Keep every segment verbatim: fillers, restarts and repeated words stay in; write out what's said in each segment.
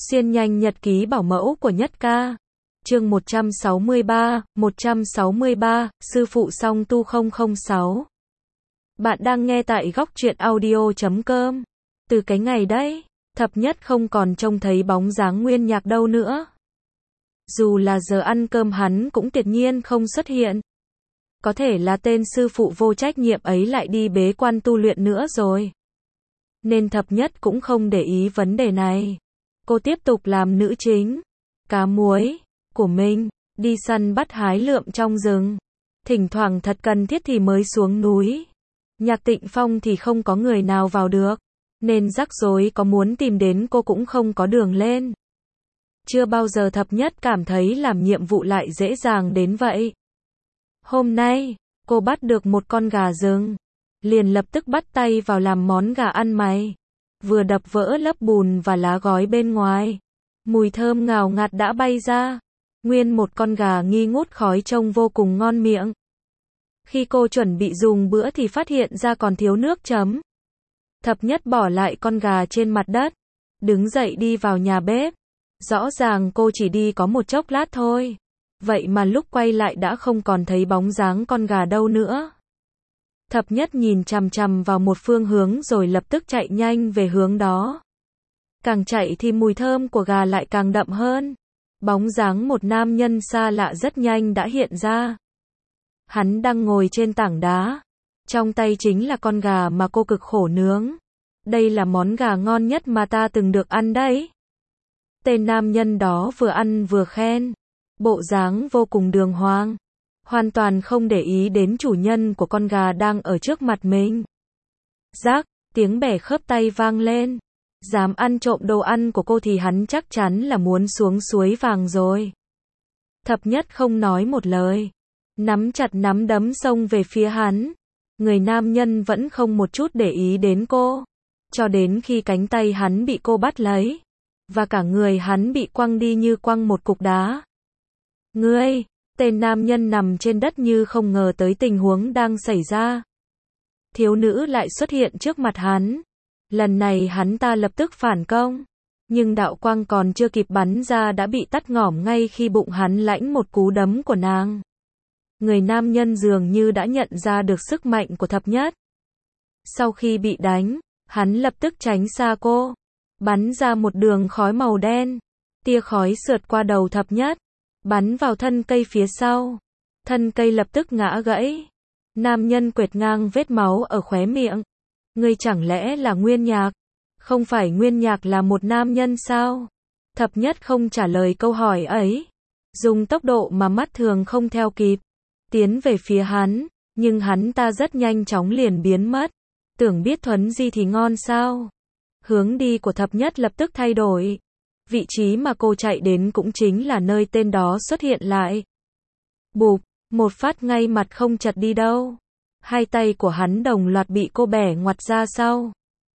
Xuyên nhanh nhật ký bảo mẫu của Nhất Ca. Chương một trăm sáu mươi ba, một trăm sáu mươi ba, sư phụ song tu không không sáu. Bạn đang nghe tại góc truyện audio chấm com. Từ cái ngày đấy, Thập Nhất không còn trông thấy bóng dáng Nguyên Nhạc đâu nữa. Dù là giờ ăn cơm hắn cũng tuyệt nhiên không xuất hiện. Có thể là tên sư phụ vô trách nhiệm ấy lại đi bế quan tu luyện nữa rồi. Nên Thập Nhất cũng không để ý vấn đề này. Cô tiếp tục làm nữ chính, cá muối, của mình, đi săn bắt hái lượm trong rừng. Thỉnh thoảng thật cần thiết thì mới xuống núi. Nhạc Tịnh Phong thì không có người nào vào được, nên rắc rối có muốn tìm đến cô cũng không có đường lên. Chưa bao giờ Thập Nhất cảm thấy làm nhiệm vụ lại dễ dàng đến vậy. Hôm nay, cô bắt được một con gà rừng, liền lập tức bắt tay vào làm món gà ăn mày. Vừa đập vỡ lớp bùn và lá gói bên ngoài, mùi thơm ngào ngạt đã bay ra. Nguyên một con gà nghi ngút khói trông vô cùng ngon miệng. Khi cô chuẩn bị dùng bữa thì phát hiện ra còn thiếu nước chấm. Thập Nhất bỏ lại con gà trên mặt đất, đứng dậy đi vào nhà bếp. Rõ ràng cô chỉ đi có một chốc lát thôi, vậy mà lúc quay lại đã không còn thấy bóng dáng con gà đâu nữa. Thập Nhất nhìn chằm chằm vào một phương hướng rồi lập tức chạy nhanh về hướng đó. Càng chạy thì mùi thơm của gà lại càng đậm hơn. Bóng dáng một nam nhân xa lạ rất nhanh đã hiện ra. Hắn đang ngồi trên tảng đá. Trong tay chính là con gà mà cô cực khổ nướng. Đây là món gà ngon nhất mà ta từng được ăn đấy. Tên nam nhân đó vừa ăn vừa khen. Bộ dáng vô cùng đường hoàng. Hoàn toàn không để ý đến chủ nhân của con gà đang ở trước mặt mình. Rác, tiếng bẻ khớp tay vang lên. Dám ăn trộm đồ ăn của cô thì hắn chắc chắn là muốn xuống suối vàng rồi. Thập Nhất không nói một lời, nắm chặt nắm đấm xông về phía hắn. Người nam nhân vẫn không một chút để ý đến cô, cho đến khi cánh tay hắn bị cô bắt lấy, và cả người hắn bị quăng đi như quăng một cục đá. Ngươi! Tên nam nhân nằm trên đất như không ngờ tới tình huống đang xảy ra. Thiếu nữ lại xuất hiện trước mặt hắn. Lần này hắn ta lập tức phản công, nhưng đạo quang còn chưa kịp bắn ra đã bị tắt ngỏm ngay khi bụng hắn lãnh một cú đấm của nàng. Người nam nhân dường như đã nhận ra được sức mạnh của Thập Nhất. Sau khi bị đánh, hắn lập tức tránh xa cô, bắn ra một đường khói màu đen. Tia khói sượt qua đầu Thập Nhất, bắn vào thân cây phía sau. Thân cây lập tức ngã gãy. Nam nhân quệt ngang vết máu ở khóe miệng. Ngươi chẳng lẽ là Nguyên Nhạc? Không phải Nguyên Nhạc là một nam nhân sao? Thập Nhất không trả lời câu hỏi ấy. Dùng tốc độ mà mắt thường không theo kịp, tiến về phía hắn, nhưng hắn ta rất nhanh chóng liền biến mất. Tưởng biết thuấn di thì ngon sao? Hướng đi của Thập Nhất lập tức thay đổi. Vị trí mà cô chạy đến cũng chính là nơi tên đó xuất hiện lại. Bụp, một phát ngay mặt không chật đi đâu. Hai tay của hắn đồng loạt bị cô bẻ ngoặt ra sau.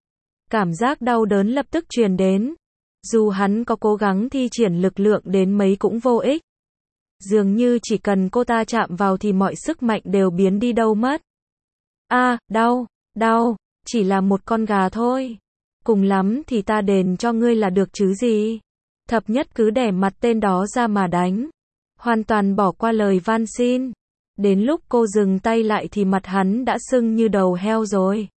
Cảm giác đau đớn lập tức truyền đến. Dù hắn có cố gắng thi triển lực lượng đến mấy cũng vô ích. Dường như chỉ cần cô ta chạm vào thì mọi sức mạnh đều biến đi đâu mất. A, à, đau, đau, chỉ là một con gà thôi. Cùng lắm thì ta đền cho ngươi là được chứ gì. Thập Nhất cứ đẻ mặt tên đó ra mà đánh. Hoàn toàn bỏ qua lời van xin. Đến lúc cô dừng tay lại thì mặt hắn đã sưng như đầu heo rồi.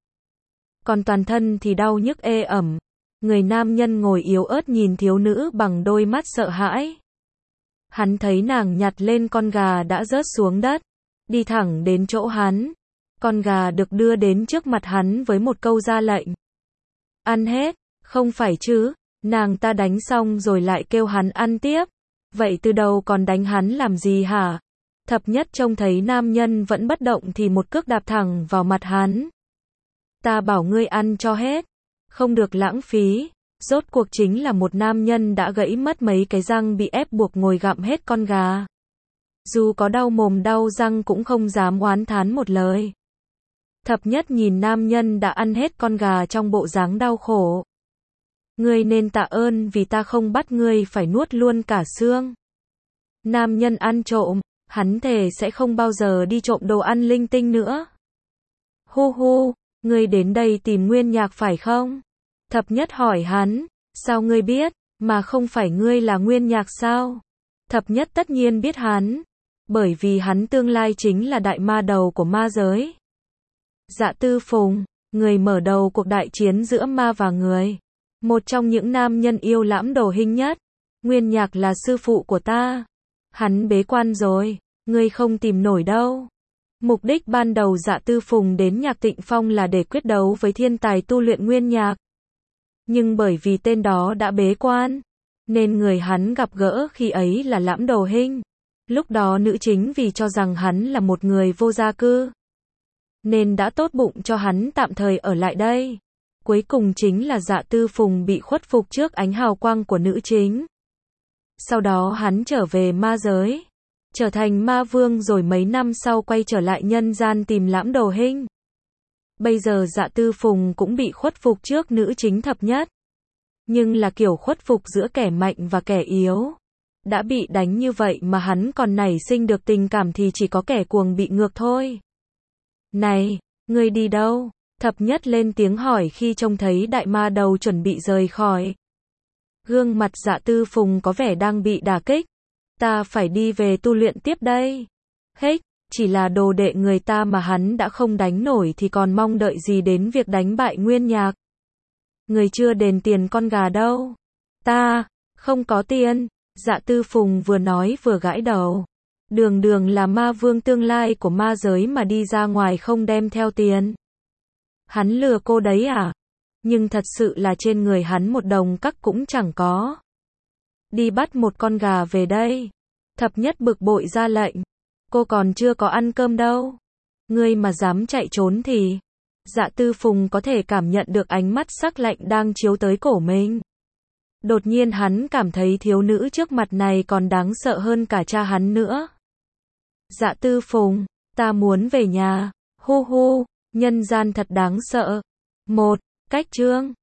Còn toàn thân thì đau nhức ê ẩm. Người nam nhân ngồi yếu ớt nhìn thiếu nữ bằng đôi mắt sợ hãi. Hắn thấy nàng nhặt lên con gà đã rớt xuống đất, đi thẳng đến chỗ hắn. Con gà được đưa đến trước mặt hắn với một câu ra lệnh. Ăn hết, không phải chứ? Nàng ta đánh xong rồi lại kêu hắn ăn tiếp. Vậy từ đầu còn đánh hắn làm gì hả? Thập Nhất trông thấy nam nhân vẫn bất động thì một cước đạp thẳng vào mặt hắn. Ta bảo ngươi ăn cho hết, không được lãng phí. Rốt cuộc chính là một nam nhân đã gãy mất mấy cái răng bị ép buộc ngồi gặm hết con gà. Dù có đau mồm đau răng cũng không dám oán thán một lời. Thập Nhất nhìn nam nhân đã ăn hết con gà trong bộ dáng đau khổ. Ngươi nên tạ ơn vì ta không bắt ngươi phải nuốt luôn cả xương. Nam nhân ăn trộm, hắn thề sẽ không bao giờ đi trộm đồ ăn linh tinh nữa. Hu hu, ngươi đến đây tìm Nguyên Nhạc phải không? Thập Nhất hỏi hắn, sao ngươi biết? Mà không phải ngươi là Nguyên Nhạc sao? Thập nhất tất nhiên biết hắn, bởi vì hắn tương lai chính là đại ma đầu của ma giới. Dạ Tư Phùng, người mở đầu cuộc đại chiến giữa ma và người. Một trong những nam nhân yêu lãm đồ hình nhất. Nguyên Nhạc là sư phụ của ta. Hắn bế quan rồi, ngươi không tìm nổi đâu. Mục đích ban đầu Dạ Tư Phùng đến Nhạc Tịnh Phong là để quyết đấu với thiên tài tu luyện Nguyên Nhạc. Nhưng bởi vì tên đó đã bế quan, nên người hắn gặp gỡ khi ấy là Lãm Đồ Hinh. Lúc đó nữ chính vì cho rằng hắn là một người vô gia cư, nên đã tốt bụng cho hắn tạm thời ở lại đây. Cuối cùng chính là Dạ Tư Phùng bị khuất phục trước ánh hào quang của nữ chính. Sau đó hắn trở về ma giới, trở thành ma vương rồi mấy năm sau quay trở lại nhân gian tìm Lãm Đồ Hinh. Bây giờ Dạ Tư Phùng cũng bị khuất phục trước nữ chính thập nhất. Nhưng là kiểu khuất phục giữa kẻ mạnh và kẻ yếu. Đã bị đánh như vậy mà hắn còn nảy sinh được tình cảm thì chỉ có kẻ cuồng bị ngược thôi. Này, ngươi đi đâu? Thập nhất lên tiếng hỏi khi trông thấy đại ma đầu chuẩn bị rời khỏi. Gương mặt Dạ Tư Phùng có vẻ đang bị đả kích. Ta phải đi về tu luyện tiếp đây. Hếch, chỉ là đồ đệ người ta mà hắn đã không đánh nổi thì còn mong đợi gì đến việc đánh bại Nguyên Nhạc. Người chưa đền tiền con gà đâu. Ta, không có tiền. Dạ Tư Phùng vừa nói vừa gãi đầu. Đường đường là ma vương tương lai của ma giới mà đi ra ngoài không đem theo tiền. Hắn lừa cô đấy à? Nhưng thật sự là trên người hắn một đồng cắc cũng chẳng có. Đi bắt một con gà về đây. Thập nhất bực bội ra lệnh. Cô còn chưa có ăn cơm đâu. Ngươi mà dám chạy trốn thì... Dạ Tư Phùng có thể cảm nhận được ánh mắt sắc lạnh đang chiếu tới cổ mình. Đột nhiên hắn cảm thấy thiếu nữ trước mặt này còn đáng sợ hơn cả cha hắn nữa. Dạ Tư Phùng, ta muốn về nhà. Hu hu, nhân gian thật đáng sợ. Một, cách chương.